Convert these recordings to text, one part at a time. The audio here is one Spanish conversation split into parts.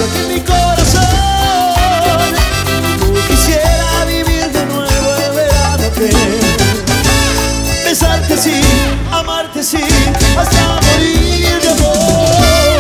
que en mi corazón. Como quisiera vivir de nuevo el verano que besarte así, amarte así, hasta morir de amor.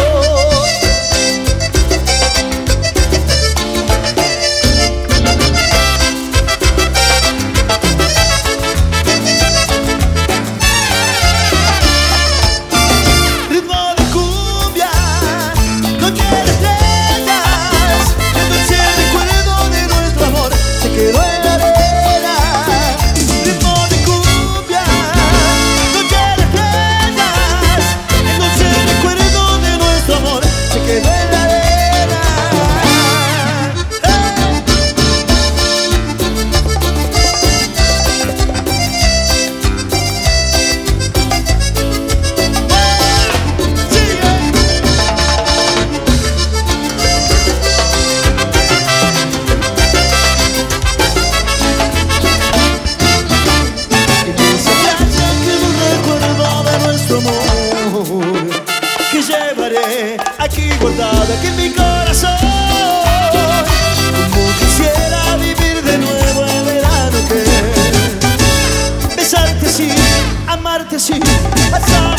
Que llevaré aquí guardado aquí en mi corazón. Como quisiera vivir de nuevo el verano que besarte así, amarte así, hasta